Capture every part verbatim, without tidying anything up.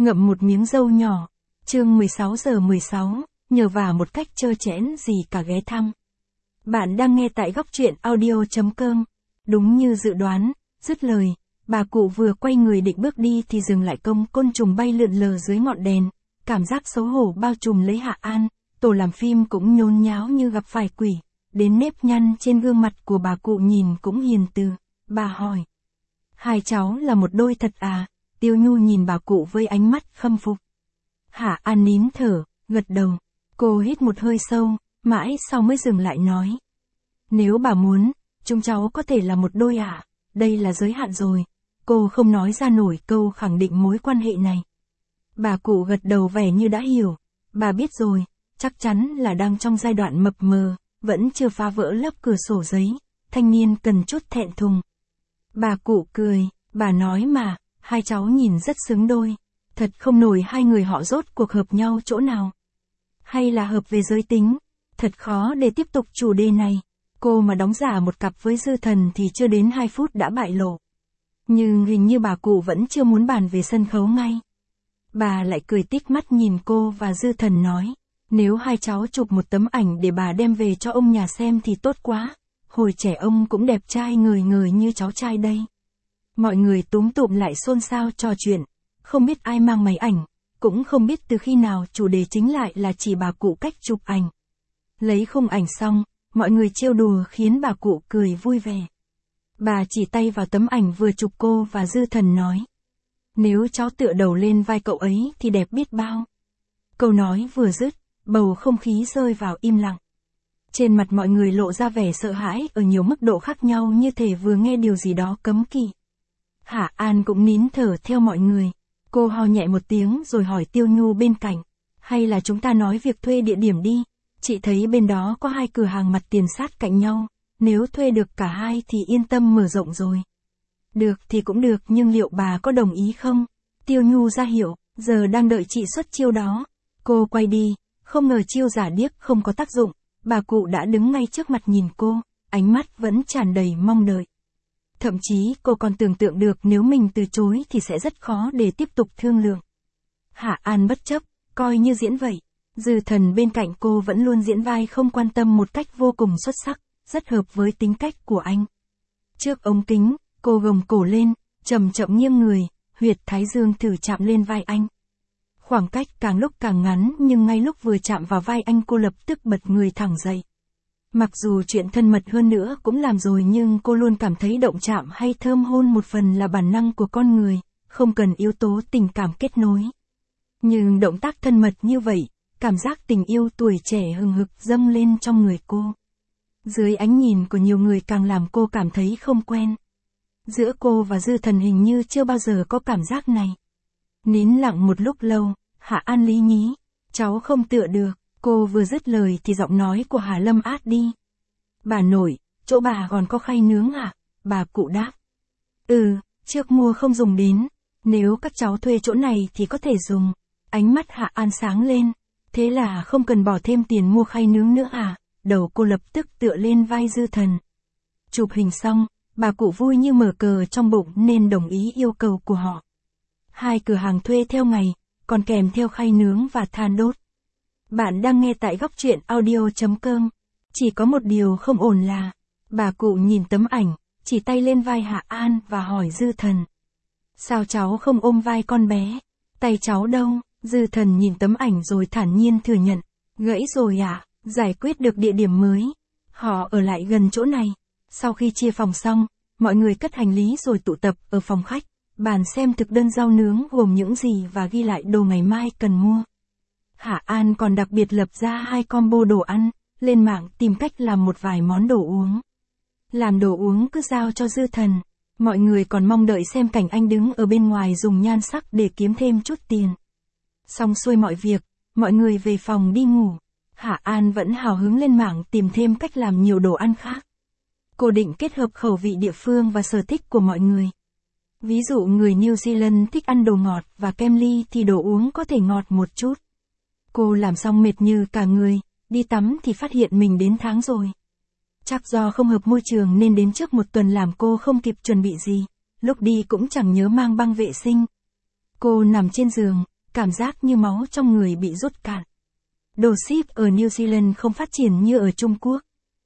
ngậm một miếng dâu nhỏ. Chương mười sáu giờ mười sáu, nhờ vả một cách trơ trẽn gì cả ghé thăm. Bạn đang nghe tại góc truyện audio chấm com. Đúng như dự đoán, dứt lời, bà cụ vừa quay người định bước đi thì dừng lại, công côn trùng bay lượn lờ dưới ngọn đèn. Cảm giác xấu hổ bao trùm lấy Hạ An, tổ làm phim cũng nhốn nháo như gặp phải quỷ. Đến nếp nhăn trên gương mặt của bà cụ nhìn cũng hiền từ. Bà hỏi: hai cháu là một đôi thật à? Tiêu Nhu nhìn bà cụ với ánh mắt khâm phục. Hạ An nín thở, gật đầu. Cô hít một hơi sâu, mãi sau mới dừng lại nói: nếu bà muốn, chúng cháu có thể là một đôi ạ. À? Đây là giới hạn rồi. Cô không nói ra nổi câu khẳng định mối quan hệ này. Bà cụ gật đầu vẻ như đã hiểu. Bà biết rồi, chắc chắn là đang trong giai đoạn mập mờ, vẫn chưa phá vỡ lớp cửa sổ giấy, thanh niên cần chút thẹn thùng. Bà cụ cười, bà nói mà, hai cháu nhìn rất xứng đôi. Thật không nổi hai người họ rốt cuộc hợp nhau chỗ nào. Hay là hợp về giới tính? Thật khó để tiếp tục chủ đề này. Cô mà đóng giả một cặp với Dư Thần thì chưa đến hai phút đã bại lộ. Nhưng hình như bà cụ vẫn chưa muốn bàn về sân khấu ngay. Bà lại cười tít mắt nhìn cô và Dư Thần nói: nếu hai cháu chụp một tấm ảnh để bà đem về cho ông nhà xem thì tốt quá. Hồi trẻ ông cũng đẹp trai ngời ngời như cháu trai đây. Mọi người túm tụm lại xôn xao trò chuyện. Không biết ai mang máy ảnh, cũng không biết từ khi nào chủ đề chính lại là chỉ bà cụ cách chụp ảnh. Lấy khung ảnh xong, mọi người trêu đùa khiến bà cụ cười vui vẻ. Bà chỉ tay vào tấm ảnh vừa chụp cô và Dư Thần nói: nếu cháu tựa đầu lên vai cậu ấy thì đẹp biết bao. Câu nói vừa dứt, bầu không khí rơi vào im lặng. Trên mặt mọi người lộ ra vẻ sợ hãi ở nhiều mức độ khác nhau, như thể vừa nghe điều gì đó cấm kỵ. Hạ An cũng nín thở theo mọi người. Cô ho nhẹ một tiếng rồi hỏi Tiêu Nhu bên cạnh: hay là chúng ta nói việc thuê địa điểm đi? Chị thấy bên đó có hai cửa hàng mặt tiền sát cạnh nhau, nếu thuê được cả hai thì yên tâm mở rộng rồi. Được thì cũng được, nhưng liệu bà có đồng ý không? Tiêu Nhu ra hiệu, giờ đang đợi chị xuất chiêu đó. Cô quay đi, không ngờ chiêu giả điếc không có tác dụng. Bà cụ đã đứng ngay trước mặt nhìn cô, ánh mắt vẫn tràn đầy mong đợi. Thậm chí cô còn tưởng tượng được nếu mình từ chối thì sẽ rất khó để tiếp tục thương lượng. Hạ An bất chấp, coi như diễn vậy. Dư Thần bên cạnh cô vẫn luôn diễn vai không quan tâm một cách vô cùng xuất sắc, rất hợp với tính cách của anh. Trước ống kính, cô gồng cổ lên, chậm chậm nghiêng người, huyệt thái dương thử chạm lên vai anh. Khoảng cách càng lúc càng ngắn, nhưng ngay lúc vừa chạm vào vai anh cô lập tức bật người thẳng dậy. Mặc dù chuyện thân mật hơn nữa cũng làm rồi, nhưng cô luôn cảm thấy động chạm hay thơm hôn một phần là bản năng của con người, không cần yếu tố tình cảm kết nối. Nhưng động tác thân mật như vậy, cảm giác tình yêu tuổi trẻ hừng hực dâng lên trong người cô. Dưới ánh nhìn của nhiều người càng làm cô cảm thấy không quen. Giữa cô và Dư Thần hình như chưa bao giờ có cảm giác này. Nín lặng một lúc lâu, Hạ An lý nhí: cháu không tựa được. Cô vừa dứt lời thì giọng nói của Hà Lâm át đi. Bà nội, chỗ bà còn có khay nướng à? Bà cụ đáp: ừ, trước mua không dùng đến. Nếu các cháu thuê chỗ này thì có thể dùng. Ánh mắt Hạ An sáng lên. Thế là không cần bỏ thêm tiền mua khay nướng nữa à? Đầu cô lập tức tựa lên vai Dư Thần. Chụp hình xong, bà cụ vui như mở cờ trong bụng nên đồng ý yêu cầu của họ. Hai cửa hàng thuê theo ngày, còn kèm theo khay nướng và than đốt. Bạn đang nghe tại góc truyện audio chấm com. Chỉ có một điều không ổn là, bà cụ nhìn tấm ảnh, chỉ tay lên vai Hạ An và hỏi Dư Thần: sao cháu không ôm vai con bé? Tay cháu đâu? Dư Thần nhìn tấm ảnh rồi thản nhiên thừa nhận: gãy rồi à? Giải quyết được địa điểm mới. Họ ở lại gần chỗ này. Sau khi chia phòng xong, mọi người cất hành lý rồi tụ tập ở phòng khách, bàn xem thực đơn rau nướng gồm những gì và ghi lại đồ ngày mai cần mua. Hạ An còn đặc biệt lập ra hai combo đồ ăn, lên mạng tìm cách làm một vài món đồ uống. Làm đồ uống cứ giao cho Dư Thần. Mọi người còn mong đợi xem cảnh anh đứng ở bên ngoài dùng nhan sắc để kiếm thêm chút tiền. Xong xuôi mọi việc, mọi người về phòng đi ngủ. Hạ An vẫn hào hứng lên mạng tìm thêm cách làm nhiều đồ ăn khác. Cô định kết hợp khẩu vị địa phương và sở thích của mọi người. Ví dụ người New Zealand thích ăn đồ ngọt và kem ly thì đồ uống có thể ngọt một chút. Cô làm xong mệt như cả người, đi tắm thì phát hiện mình đến tháng rồi. Chắc do không hợp môi trường nên đến trước một tuần làm cô không kịp chuẩn bị gì, lúc đi cũng chẳng nhớ mang băng vệ sinh. Cô nằm trên giường, cảm giác như máu trong người bị rút cạn. Đồ ship ở New Zealand không phát triển như ở Trung Quốc.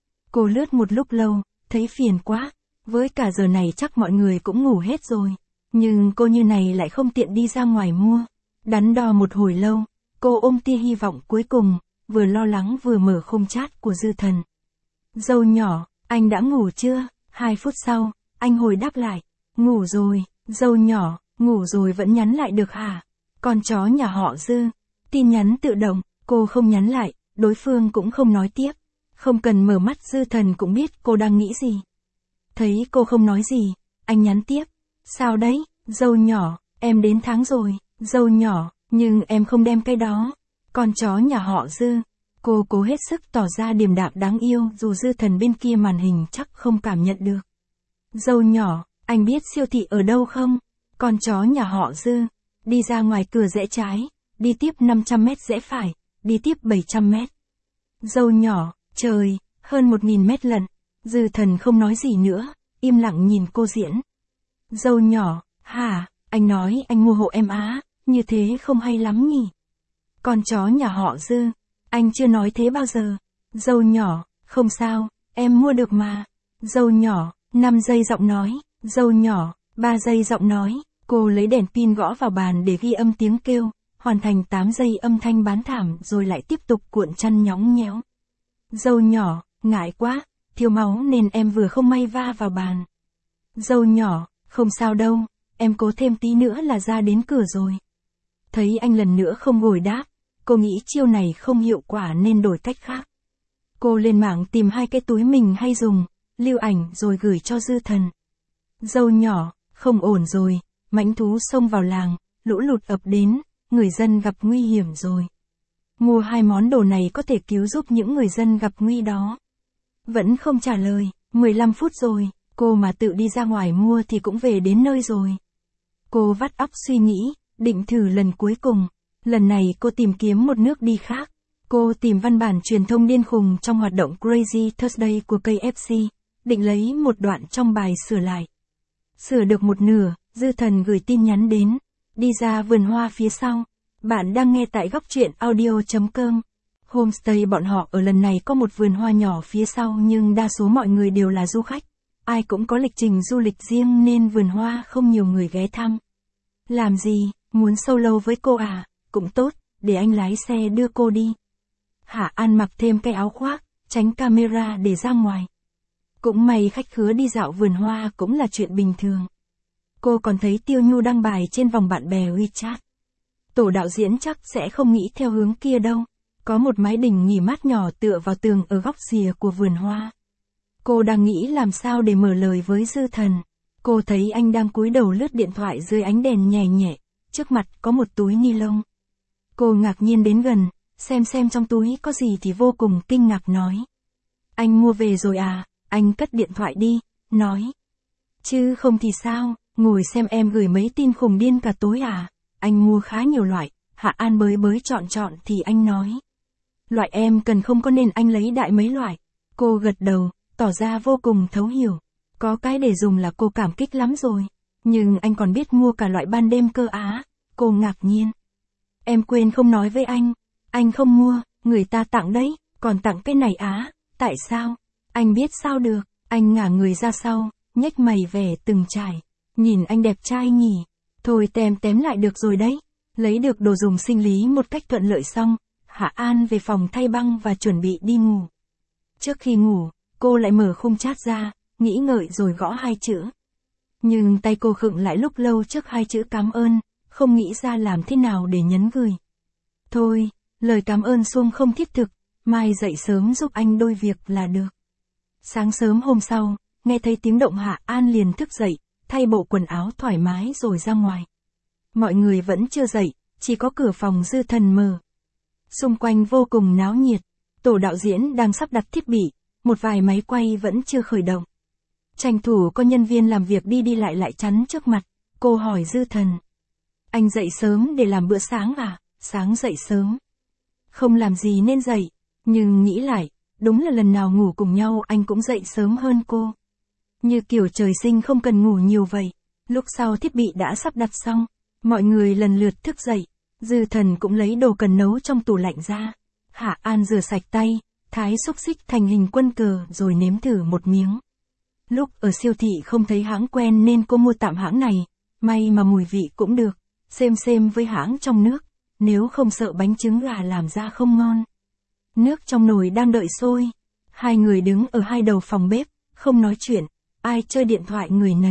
Cô lướt một lúc lâu, thấy phiền quá, với cả giờ này chắc mọi người cũng ngủ hết rồi. Nhưng cô như này lại không tiện đi ra ngoài mua. Đắn đo một hồi lâu, cô ôm tia hy vọng cuối cùng, vừa lo lắng vừa mở khung chat của Dư Thần. Dâu nhỏ, anh đã ngủ chưa? Hai phút sau, anh hồi đáp lại. Ngủ rồi, dâu nhỏ, ngủ rồi vẫn nhắn lại được hả? Con chó nhà họ Dư. Tin nhắn tự động, cô không nhắn lại, đối phương cũng không nói tiếp. Không cần mở mắt Dư Thần cũng biết cô đang nghĩ gì. Thấy cô không nói gì, anh nhắn tiếp. Sao đấy, dâu nhỏ, em đến tháng rồi, dâu nhỏ, nhưng em không đem cái đó. Con chó nhà họ Dư. Cô cố hết sức tỏ ra điềm đạm đáng yêu dù Dư Thần bên kia màn hình chắc không cảm nhận được. Dâu nhỏ, anh biết siêu thị ở đâu không? Con chó nhà họ Dư. Đi ra ngoài cửa rẽ trái, đi tiếp năm trăm mét rẽ phải, đi tiếp bảy trăm mét. Dâu nhỏ, trời, hơn một nghìn mét lận. Dư Thần không nói gì nữa, im lặng nhìn cô diễn. Dâu nhỏ, hả, anh nói anh mua hộ em á, như thế không hay lắm nhỉ? Con chó nhà họ Dư, anh chưa nói thế bao giờ. Dâu nhỏ, không sao, em mua được mà. Dâu nhỏ, năm giây giọng nói. Dâu nhỏ, ba giây giọng nói. Cô lấy đèn pin gõ vào bàn để ghi âm tiếng kêu, hoàn thành tám giây âm thanh bán thảm rồi lại tiếp tục cuộn chăn nhõng nhẽo. Dâu nhỏ, ngại quá, thiếu máu nên em vừa không may va vào bàn. Dâu nhỏ, không sao đâu, em cố thêm tí nữa là ra đến cửa rồi. Thấy anh lần nữa không ngồi đáp, cô nghĩ chiêu này không hiệu quả nên đổi cách khác. Cô lên mạng tìm hai cái túi mình hay dùng, lưu ảnh rồi gửi cho Dư Thần. Dâu nhỏ, không ổn rồi, mãnh thú xông vào làng, lũ lụt ập đến, người dân gặp nguy hiểm rồi. Mua hai món đồ này có thể cứu giúp những người dân gặp nguy đó. Vẫn không trả lời, mười lăm phút rồi, cô mà tự đi ra ngoài mua thì cũng về đến nơi rồi. Cô vắt óc suy nghĩ, định thử lần cuối cùng. Lần này cô tìm kiếm một nước đi khác. Cô tìm văn bản truyền thông điên khùng trong hoạt động Crazy Thursday của ca ép xê, định lấy một đoạn trong bài sửa lại. Sửa được một nửa, Dư Thần gửi tin nhắn đến. Đi ra vườn hoa phía sau. Bạn đang nghe tại góc truyện audio chấm com. Homestay bọn họ ở lần này có một vườn hoa nhỏ phía sau nhưng đa số mọi người đều là du khách. Ai cũng có lịch trình du lịch riêng nên vườn hoa không nhiều người ghé thăm. Làm gì, muốn solo với cô à? Cũng tốt, để anh lái xe đưa cô đi. Hạ An mặc thêm cái áo khoác, tránh camera để ra ngoài. Cũng may khách khứa đi dạo vườn hoa cũng là chuyện bình thường. Cô còn thấy Tiêu Nhu đăng bài trên vòng bạn bè WeChat. Tổ đạo diễn chắc sẽ không nghĩ theo hướng kia đâu. Có một mái đình nghỉ mát nhỏ tựa vào tường ở góc rìa của vườn hoa. Cô đang nghĩ làm sao để mở lời với Dư Thần. Cô thấy anh đang cúi đầu lướt điện thoại dưới ánh đèn nhẹ nhẹ, trước mặt có một túi ni lông. Cô ngạc nhiên đến gần, xem xem trong túi có gì thì vô cùng kinh ngạc nói. Anh mua về rồi à, anh cất điện thoại đi, nói. Chứ không thì sao, ngồi xem em gửi mấy tin khùng điên cả tối à, anh mua khá nhiều loại, Hạ An bới bới chọn chọn thì anh nói. Loại em cần không có nên anh lấy đại mấy loại. Cô gật đầu, tỏ ra vô cùng thấu hiểu. Có cái để dùng là cô cảm kích lắm rồi. Nhưng anh còn biết mua cả loại ban đêm cơ á. Cô ngạc nhiên. Em quên không nói với anh. Anh không mua, người ta tặng đấy, còn tặng cái này á. Tại sao? Anh biết sao được. Anh ngả người ra sau, nhếch mày vẻ từng trải. Nhìn anh đẹp trai nhỉ. Thôi tém tém lại được rồi đấy. Lấy được đồ dùng sinh lý một cách thuận lợi xong. Hạ An về phòng thay băng và chuẩn bị đi ngủ. Trước khi ngủ, cô lại mở khung chat ra, nghĩ ngợi rồi gõ hai chữ. Nhưng tay cô khựng lại lúc lâu trước hai chữ cảm ơn, không nghĩ ra làm thế nào để nhấn gửi. Thôi, lời cảm ơn xuông không thiết thực, mai dậy sớm giúp anh đôi việc là được. Sáng sớm hôm sau, nghe thấy tiếng động Hạ An liền thức dậy, thay bộ quần áo thoải mái rồi ra ngoài. Mọi người vẫn chưa dậy, chỉ có cửa phòng Dư Thần mở. Xung quanh vô cùng náo nhiệt, tổ đạo diễn đang sắp đặt thiết bị, một vài máy quay vẫn chưa khởi động. Tranh thủ có nhân viên làm việc đi đi lại lại chắn trước mặt, cô hỏi Dư Thần. Anh dậy sớm để làm bữa sáng à? Sáng dậy sớm. Không làm gì nên dậy, nhưng nghĩ lại, đúng là lần nào ngủ cùng nhau anh cũng dậy sớm hơn cô. Như kiểu trời sinh không cần ngủ nhiều vậy. Lúc sau thiết bị đã sắp đặt xong, mọi người lần lượt thức dậy. Dư Thần cũng lấy đồ cần nấu trong tủ lạnh ra. Hạ An rửa sạch tay, thái xúc xích thành hình quân cờ rồi nếm thử một miếng. Lúc ở siêu thị không thấy hãng quen nên cô mua tạm hãng này, may mà mùi vị cũng được, xem xem với hãng trong nước, nếu không sợ bánh trứng gà làm ra không ngon. Nước trong nồi đang đợi sôi, hai người đứng ở hai đầu phòng bếp, không nói chuyện, ai chơi điện thoại người nấy.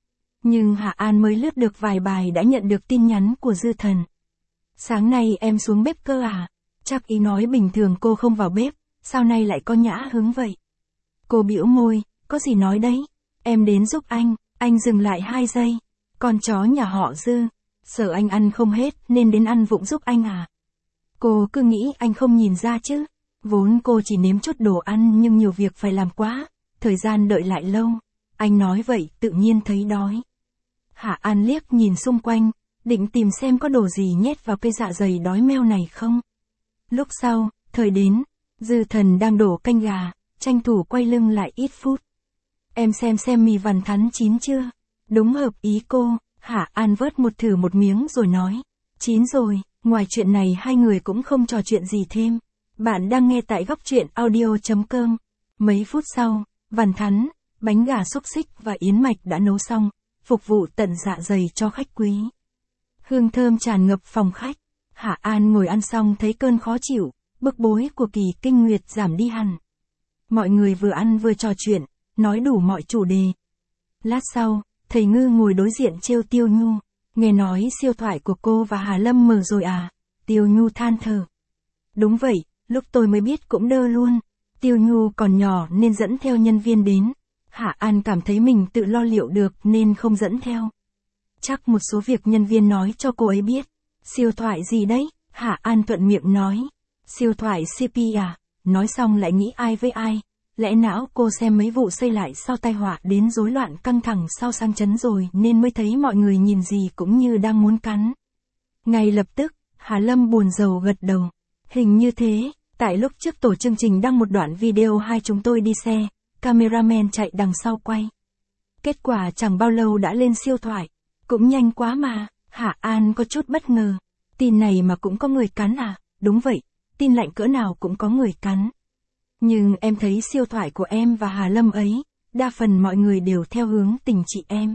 Nhưng Hạ An mới lướt được vài bài đã nhận được tin nhắn của Dư Thần. Sáng nay em xuống bếp cơ à? Chắc ý nói bình thường cô không vào bếp, sao nay lại có nhã hứng vậy? Cô bĩu môi, có gì nói đấy, em đến giúp anh, anh dừng lại hai giây. Con chó nhà họ Dư, sợ anh ăn không hết nên đến ăn vụng giúp anh à? Cô cứ nghĩ anh không nhìn ra chứ, vốn cô chỉ nếm chút đồ ăn nhưng nhiều việc phải làm quá, thời gian đợi lại lâu, anh nói vậy tự nhiên thấy đói. Hạ An liếc nhìn xung quanh, định tìm xem có đồ gì nhét vào cái dạ dày đói meo này không. Lúc sau, thời đến, Dư Thần đang đổ canh gà, tranh thủ quay lưng lại ít phút. Em xem xem mì vằn thắn chín chưa? Đúng hợp ý cô, Hạ An vớt một thử một miếng rồi nói. Chín rồi, ngoài chuyện này hai người cũng không trò chuyện gì thêm. Bạn đang nghe tại góc truyện audio chấm com. Mấy phút sau, vằn thắn, bánh gà xúc xích và yến mạch đã nấu xong, phục vụ tận dạ dày cho khách quý. Hương thơm tràn ngập phòng khách. Hạ An ngồi ăn xong thấy cơn khó chịu, bức bối của kỳ kinh nguyệt giảm đi hẳn. Mọi người vừa ăn vừa trò chuyện, nói đủ mọi chủ đề. Lát sau, thầy Ngư ngồi đối diện trêu Tiêu Nhu, nghe nói siêu thoại của cô và Hà Lâm mở rồi à? Tiêu Nhu than thở. Đúng vậy, lúc tôi mới biết cũng đơ luôn. Tiêu Nhu còn nhỏ nên dẫn theo nhân viên đến. Hạ An cảm thấy mình tự lo liệu được nên không dẫn theo. Chắc một số việc nhân viên nói cho cô ấy biết. Siêu thoại gì đấy? Hạ An thuận miệng nói. Siêu thoại xê pê à? Nói xong lại nghĩ ai với ai. Lẽ não cô xem mấy vụ xây lại sau tai họa đến rối loạn căng thẳng sau sang chấn rồi nên mới thấy mọi người nhìn gì cũng như đang muốn cắn. Ngay lập tức, Hà Lâm buồn rầu gật đầu. Hình như thế, tại lúc trước tổ chương trình đăng một đoạn video hai chúng tôi đi xe, cameraman chạy đằng sau quay. Kết quả chẳng bao lâu đã lên siêu thoại. Cũng nhanh quá mà, Hạ An có chút bất ngờ. Tin này mà cũng có người cắn à? Đúng vậy, tin lạnh cỡ nào cũng có người cắn. Nhưng em thấy siêu thoại của em và Hà Lâm ấy, đa phần mọi người đều theo hướng tình chị em.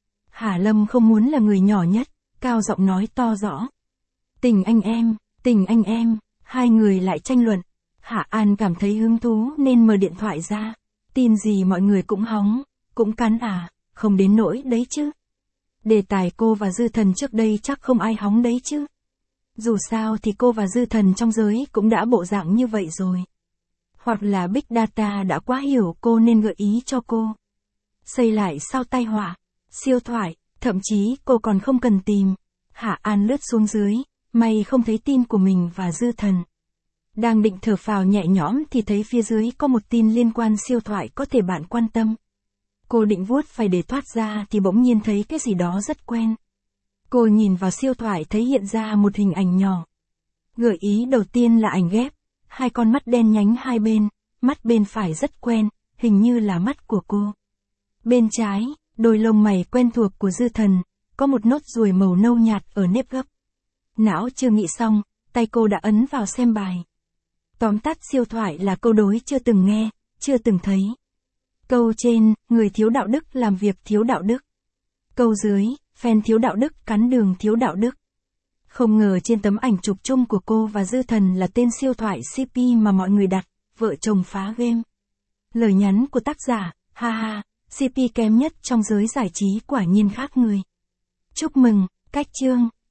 Hà Lâm không muốn là người nhỏ nhất, cao giọng nói to rõ. Tình anh em, tình anh em, hai người lại tranh luận. Hạ An cảm thấy hứng thú nên mở điện thoại ra. Tin gì mọi người cũng hóng, cũng cắn à, không đến nỗi đấy chứ. Đề tài cô và Dư Thần trước đây chắc không ai hóng đấy chứ. Dù sao thì cô và Dư Thần trong giới cũng đã bộ dạng như vậy rồi. Hoặc là Big Data đã quá hiểu cô nên gợi ý cho cô. Xây lại sau tai họa, siêu thoại, thậm chí cô còn không cần tìm. Hạ An lướt xuống dưới, may không thấy tin của mình và Dư Thần. Đang định thở phào nhẹ nhõm thì thấy phía dưới có một tin liên quan siêu thoại có thể bạn quan tâm. Cô định vuốt phải để thoát ra thì bỗng nhiên thấy cái gì đó rất quen. Cô nhìn vào siêu thoại thấy hiện ra một hình ảnh nhỏ. Gợi ý đầu tiên là ảnh ghép. Hai con mắt đen nhánh hai bên, mắt bên phải rất quen, hình như là mắt của cô. Bên trái, đôi lông mày quen thuộc của Dư Thần, có một nốt ruồi màu nâu nhạt ở nếp gấp. Não chưa nghĩ xong, tay cô đã ấn vào xem bài. Tóm tắt siêu thoại là câu đối chưa từng nghe, chưa từng thấy. Câu trên, người thiếu đạo đức làm việc thiếu đạo đức. Câu dưới, fan thiếu đạo đức cắn đường thiếu đạo đức. Không ngờ trên tấm ảnh chụp chung của cô và Dư Thần là tên siêu thoại xê pê mà mọi người đặt, vợ chồng phá game. Lời nhắn của tác giả, ha ha, xê pê kém nhất trong giới giải trí quả nhiên khác người. Chúc mừng, cách chương.